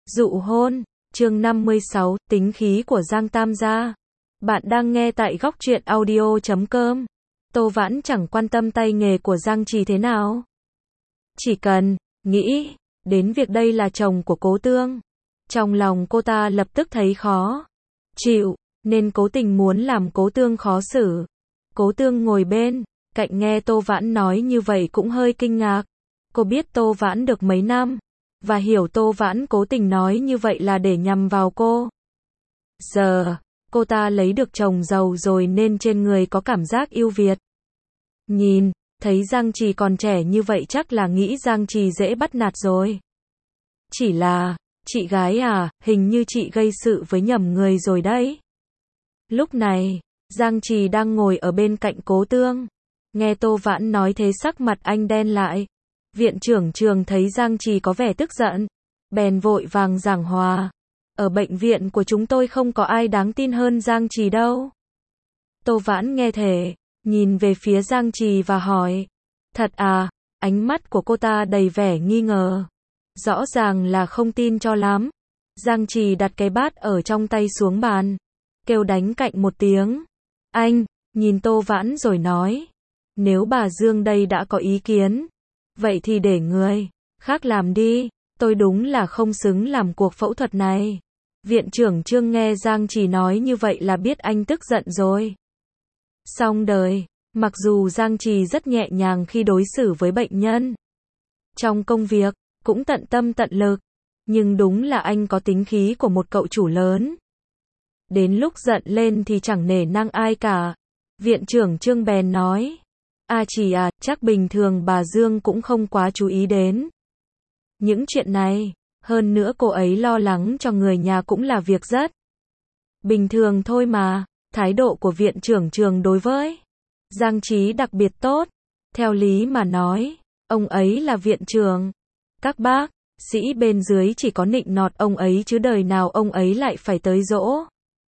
Dụ hôn, chương 56, tính khí của Giang Tam gia. Bạn đang nghe tại góc truyện audio.com. Tô Vãn chẳng quan tâm tay nghề của Giang Trì thế nào. Chỉ cần nghĩ đến việc đây là chồng của Cố Tương, trong lòng cô ta lập tức thấy khó chịu, nên cố tình muốn làm Cố Tương khó xử. Cố Tương ngồi bên cạnh nghe Tô Vãn nói như vậy cũng hơi kinh ngạc. Cô biết Tô Vãn được mấy năm, và hiểu Tô Vãn cố tình nói như vậy là để nhằm vào cô. Giờ, cô ta lấy được chồng giàu rồi nên trên người có cảm giác ưu việt. Nhìn, thấy Giang Trì còn trẻ như vậy chắc là nghĩ Giang Trì dễ bắt nạt rồi. Chỉ là, chị gái à, hình như chị gây sự với nhầm người rồi đấy. Lúc này, Giang Trì đang ngồi ở bên cạnh Cố Tương. Nghe Tô Vãn nói thế sắc mặt anh đen lại. Viện trưởng trường thấy Giang Trì có vẻ tức giận, bèn vội vàng giảng hòa. Ở bệnh viện của chúng tôi không có ai đáng tin hơn Giang Trì đâu. Tô Vãn nghe thế, nhìn về phía Giang Trì và hỏi. Thật à? Ánh mắt của cô ta đầy vẻ nghi ngờ. Rõ ràng là không tin cho lắm. Giang Trì đặt cái bát ở trong tay xuống bàn, kêu đánh cạnh một tiếng. Anh, nhìn Tô Vãn rồi nói. Nếu bà Dương đây đã có ý kiến, vậy thì để người khác làm đi, tôi đúng là không xứng làm cuộc phẫu thuật này. Viện trưởng Trương nghe Giang Trì nói như vậy là biết anh tức giận rồi. Xong đời, mặc dù Giang Trì rất nhẹ nhàng khi đối xử với bệnh nhân, trong công việc, cũng tận tâm tận lực, nhưng đúng là anh có tính khí của một cậu chủ lớn. Đến lúc giận lên thì chẳng nể nang ai cả. Viện trưởng Trương bèn nói. Trì à, chắc bình thường bà Dương cũng không quá chú ý đến những chuyện này. Hơn nữa cô ấy lo lắng cho người nhà cũng là việc rất bình thường thôi mà. Thái độ của viện trưởng trường đối với Giang Trí đặc biệt tốt. Theo lý mà nói, ông ấy là viện trưởng. Các bác sĩ bên dưới chỉ có nịnh nọt ông ấy chứ đời nào ông ấy lại phải tới dỗ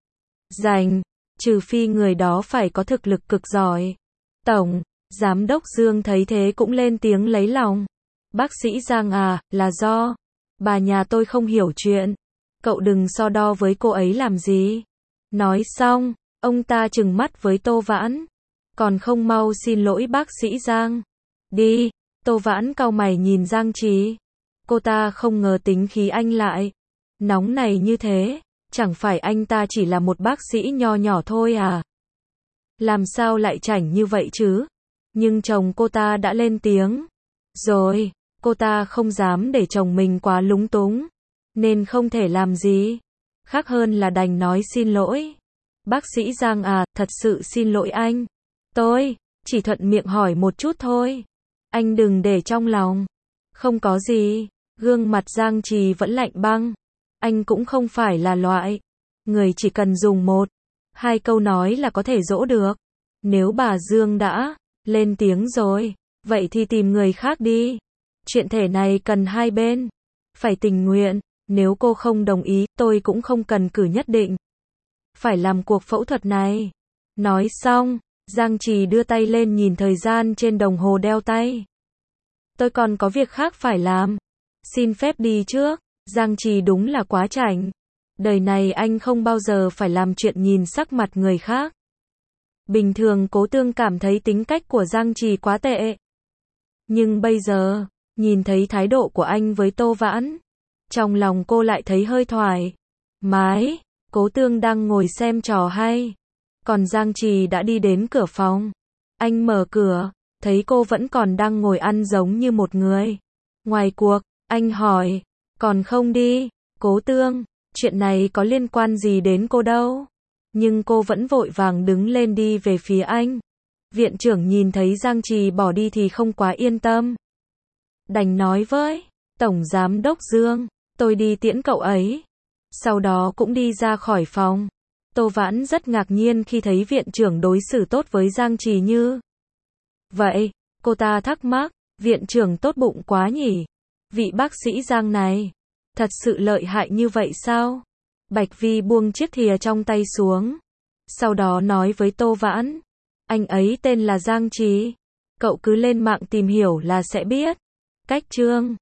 dành, trừ phi người đó phải có thực lực cực giỏi. Tổng Giám đốc Dương thấy thế cũng lên tiếng lấy lòng. Bác sĩ Giang à, là do bà nhà tôi không hiểu chuyện. Cậu đừng so đo với cô ấy làm gì. Nói xong, ông ta trừng mắt với Tô Vãn. Còn không mau xin lỗi bác sĩ Giang. Đi. Tô Vãn cau mày nhìn Giang Trì. Cô ta không ngờ tính khí anh lại nóng này như thế. Chẳng phải anh ta chỉ là một bác sĩ nho nhỏ thôi à? Làm sao lại chảnh như vậy chứ? Nhưng chồng cô ta đã lên tiếng rồi, cô ta không dám để chồng mình quá lúng túng, nên không thể làm gì khác hơn là đành nói xin lỗi. Bác sĩ Giang à, thật sự xin lỗi anh. Tôi chỉ thuận miệng hỏi một chút thôi. Anh đừng để trong lòng. Không có gì. Gương mặt Giang Trì vẫn lạnh băng. Anh cũng không phải là loại người chỉ cần dùng một, hai câu nói là có thể dỗ được. Nếu bà Dương đã lên tiếng rồi, vậy thì tìm người khác đi. Chuyện thể này cần hai bên phải tình nguyện. Nếu cô không đồng ý, tôi cũng không cần cử nhất định phải làm cuộc phẫu thuật này. Nói xong, Giang Trì đưa tay lên nhìn thời gian trên đồng hồ đeo tay. Tôi còn có việc khác phải làm. Xin phép đi trước. Giang Trì đúng là quá chảnh. Đời này anh không bao giờ phải làm chuyện nhìn sắc mặt người khác. Bình thường Cố Tương cảm thấy tính cách của Giang Trì quá tệ. Nhưng bây giờ, nhìn thấy thái độ của anh với Tô Vãn, trong lòng cô lại thấy hơi thoải mái. Cố Tương đang ngồi xem trò hay, còn Giang Trì đã đi đến cửa phòng. Anh mở cửa, thấy cô vẫn còn đang ngồi ăn giống như một người ngoài cuộc. Anh hỏi, còn không đi? Cố Tương, chuyện này có liên quan gì đến cô đâu. Nhưng cô vẫn vội vàng đứng lên đi về phía anh. Viện trưởng nhìn thấy Giang Trì bỏ đi thì không quá yên tâm. Đành nói với Tổng Giám đốc Dương, tôi đi tiễn cậu ấy. Sau đó cũng đi ra khỏi phòng. Tô Vãn rất ngạc nhiên khi thấy viện trưởng đối xử tốt với Giang Trì như vậy. Cô ta thắc mắc, viện trưởng tốt bụng quá nhỉ? Vị bác sĩ Giang này thật sự lợi hại như vậy sao? Bạch Vi buông chiếc thìa trong tay xuống. Sau đó nói với Tô Vãn. Anh ấy tên là Giang Trì. Cậu cứ lên mạng tìm hiểu là sẽ biết. Cách chương